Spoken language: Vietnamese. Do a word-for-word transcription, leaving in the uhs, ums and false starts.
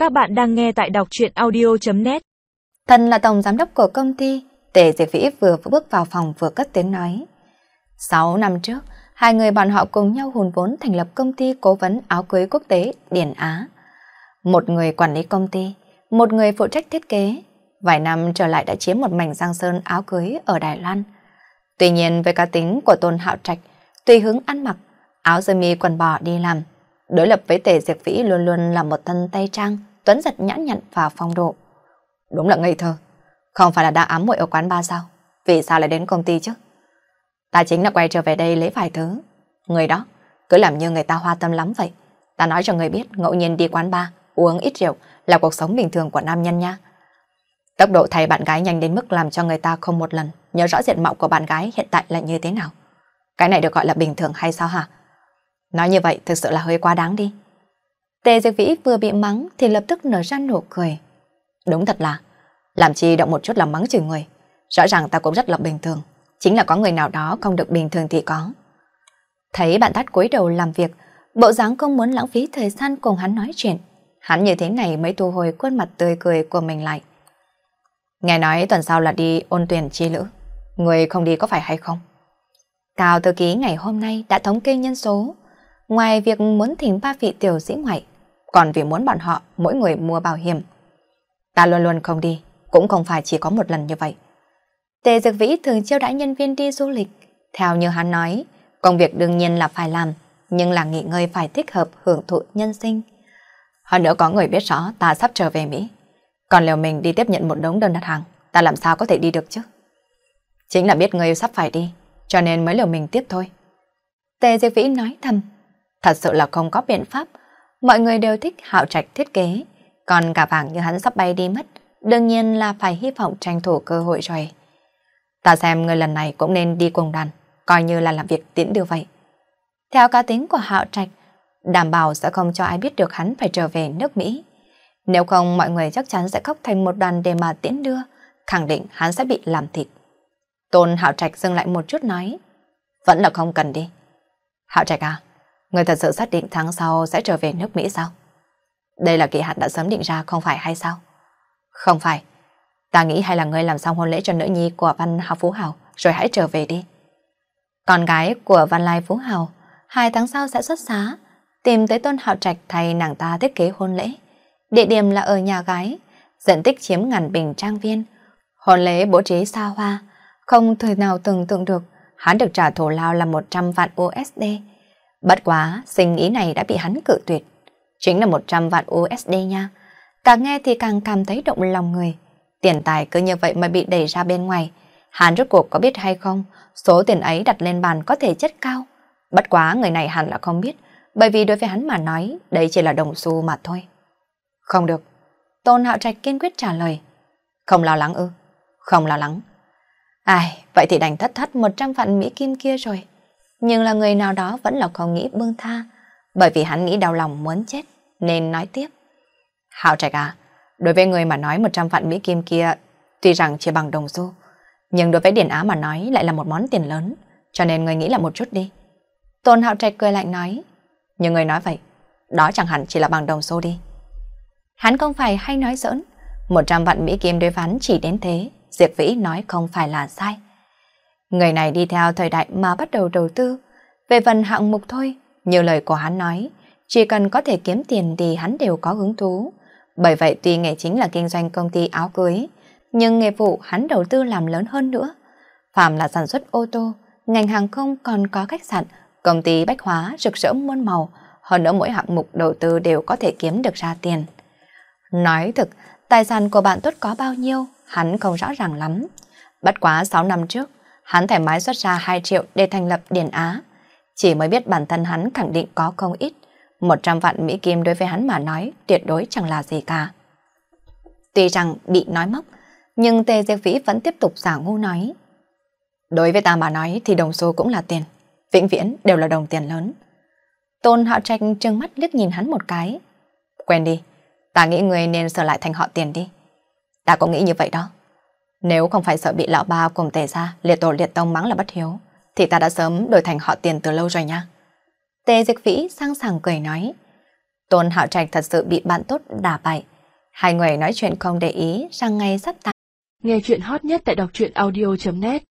Các bạn đang nghe tại đọc truyện audio chấm net. Thân là tổng giám đốc của công ty, Tề Diệp Vĩ vừa bước vào phòng vừa cất tiếng nói. Sáu năm trước, hai người bọn họ cùng nhau hùn vốn thành lập công ty cố vấn áo cưới quốc tế Điền Á. Một người quản lý công ty, một người phụ trách thiết kế. Vài năm trở lại đã chiếm một mảnh giang sơn áo cưới ở Đài Loan. Tuy nhiên với cá tính của Tôn Hạo Trạch, tùy hứng ăn mặc, áo sơ mi quần bò đi làm, đối lập với Tề Diệp Vĩ luôn luôn là một thân tây trang, tuấn giật nhã nhặn và phong độ. Đúng là ngây thơ, không phải là đang ám muội ở quán bar sao? Vì sao lại đến công ty chứ? Ta chính là quay trở về đây lấy vài thứ. Người đó cứ làm như người ta hoa tâm lắm vậy. Ta nói cho người biết, ngẫu nhiên đi quán bar, uống ít rượu là cuộc sống bình thường của nam nhân nha. Tốc độ thay bạn gái nhanh đến mức làm cho người ta không một lần nhớ rõ diện mạo của bạn gái hiện tại là như thế nào. Cái này được gọi là bình thường hay sao hả? Nói như vậy thực sự là hơi quá đáng đi. Tề Diệp Vĩ vừa bị mắng thì lập tức nở ra nụ cười. Đúng thật là, làm chi động một chút là mắng chửi người. Rõ ràng ta cũng rất là bình thường. Chính là có người nào đó không được bình thường thì có. Thấy bạn tát cúi đầu làm việc, bộ dáng không muốn lãng phí thời gian cùng hắn nói chuyện. Hắn như thế này mới thu hồi khuôn mặt tươi cười của mình lại. Nghe nói tuần sau là đi ôn tuyển chi lữ. Người không đi có phải hay không? Cao thư ký ngày hôm nay đã thống kê nhân số. Ngoài việc muốn thỉnh ba vị tiểu sĩ ngoại, còn vì muốn bọn họ mỗi người mua bảo hiểm. Ta luôn luôn không đi, cũng không phải chỉ có một lần như vậy. Tề Dược Vĩ thường chiêu đãi nhân viên đi du lịch. Theo như hắn nói, công việc đương nhiên là phải làm, nhưng là nghỉ ngơi phải thích hợp hưởng thụ nhân sinh. Hơn nữa có người biết rõ ta sắp trở về Mỹ. Còn liệu mình đi tiếp nhận một đống đơn đặt hàng, ta làm sao có thể đi được chứ? Chính là biết người sắp phải đi, cho nên mới liều mình tiếp thôi. Tề Diệp Vĩ nói thầm, thật sự là không có biện pháp. Mọi người đều thích Hạo Trạch thiết kế, còn cả vàng như hắn sắp bay đi mất, đương nhiên là phải hy vọng tranh thủ cơ hội rồi. Ta xem người lần này cũng nên đi cùng đoàn, coi như là làm việc tiễn đưa vậy. Theo cá tính của Hạo Trạch, đảm bảo sẽ không cho ai biết được hắn phải trở về nước Mỹ. Nếu không mọi người chắc chắn sẽ khóc thành một đoàn để mà tiễn đưa, khẳng định hắn sẽ bị làm thịt. Tôn Hạo Trạch dừng lại một chút nói, vẫn là không cần đi. Hạo Trạch à, người thật sự xác định tháng sau sẽ trở về nước Mỹ sao? Đây là kỳ hạn đã sớm định ra không phải hay sao? Không phải, ta nghĩ hay là ngươi làm xong hôn lễ cho nữ nhi của Văn Hào Phú Hào rồi hãy trở về đi. Con gái của Văn Lai Phú Hào hai tháng sau sẽ xuất giá, tìm tới Tôn Hạo Trạch thay nàng ta thiết kế hôn lễ. Địa điểm là ở nhà gái, diện tích chiếm ngàn bình trang viên. Hôn lễ bố trí xa hoa, không thể nào tưởng tượng được hắn được trả thù lao là một trăm vạn u ét đê. Bất quá, sinh ý này đã bị hắn cự tuyệt. Chính là một trăm vạn u ét đê nha. Càng nghe thì càng cảm thấy động lòng người. Tiền tài cứ như vậy mà bị đẩy ra bên ngoài. Hắn rốt cuộc có biết hay không, số tiền ấy đặt lên bàn có thể chất cao. Bất quá người này hẳn là không biết, bởi vì đối với hắn mà nói, đây chỉ là đồng xu mà thôi. Không được. Tôn Hạo Trạch kiên quyết trả lời. Không lo lắng ư? Không lo lắng. Ai, vậy thì đành thất thất một trăm vạn Mỹ Kim kia rồi. Nhưng là người nào đó vẫn là không nghĩ buông tha, bởi vì hắn nghĩ đau lòng muốn chết, nên nói tiếp. Hạo Trạch à, đối với người mà nói một trăm vạn Mỹ Kim kia, tuy rằng chỉ bằng đồng xu, nhưng đối với Điền Á mà nói lại là một món tiền lớn, cho nên người nghĩ là một chút đi. Tôn Hạo Trạch cười lạnh nói, nhưng người nói vậy, đó chẳng hẳn chỉ là bằng đồng xu đi. Hắn không phải hay nói giỡn, một trăm vạn Mỹ Kim đối với hắn chỉ đến thế, Diệp Vĩ nói không phải là sai. Người này đi theo thời đại mà bắt đầu đầu tư, về phần hạng mục thôi, như lời của hắn nói, chỉ cần có thể kiếm tiền thì hắn đều có hứng thú. Bởi vậy tuy nghề chính là kinh doanh công ty áo cưới, nhưng nghề vụ hắn đầu tư làm lớn hơn nữa. Phàm là sản xuất ô tô, ngành hàng không còn có khách sạn, công ty bách hóa rực rỡ muôn màu, hơn nữa mỗi hạng mục đầu tư đều có thể kiếm được ra tiền. Nói thực, tài sản của bạn tốt có bao nhiêu, hắn không rõ ràng lắm. Bất quá sáu năm trước, hắn thoải mái xuất ra hai triệu để thành lập Điền Á. Chỉ mới biết bản thân hắn khẳng định có không ít. một trăm vạn Mỹ Kim đối với hắn mà nói tuyệt đối chẳng là gì cả. Tuy rằng bị nói móc, nhưng Tề Diệp Vĩ vẫn tiếp tục giả ngu nói. Đối với ta mà nói thì đồng xu cũng là tiền. Vĩnh viễn đều là đồng tiền lớn. Tôn Hạo Trạch trừng mắt liếc nhìn hắn một cái. Quên đi, ta nghĩ người nên sửa lại thành họ Tiền đi. Ta cũng nghĩ như vậy đó. Nếu không phải sợ bị lão ba cùng Tề gia liệt tổ liệt tông mắng là bất hiếu, thì ta đã sớm đổi thành họ Tiền từ lâu rồi nha. Tề Dịch Vĩ sang sảng cười nói. Tôn Hạo Trạch thật sự bị bạn tốt đả bại, Hai người nói chuyện không để ý, sang ngày sắp tàn. Nghe chuyện hot nhất tại đọc truyện audio chấm net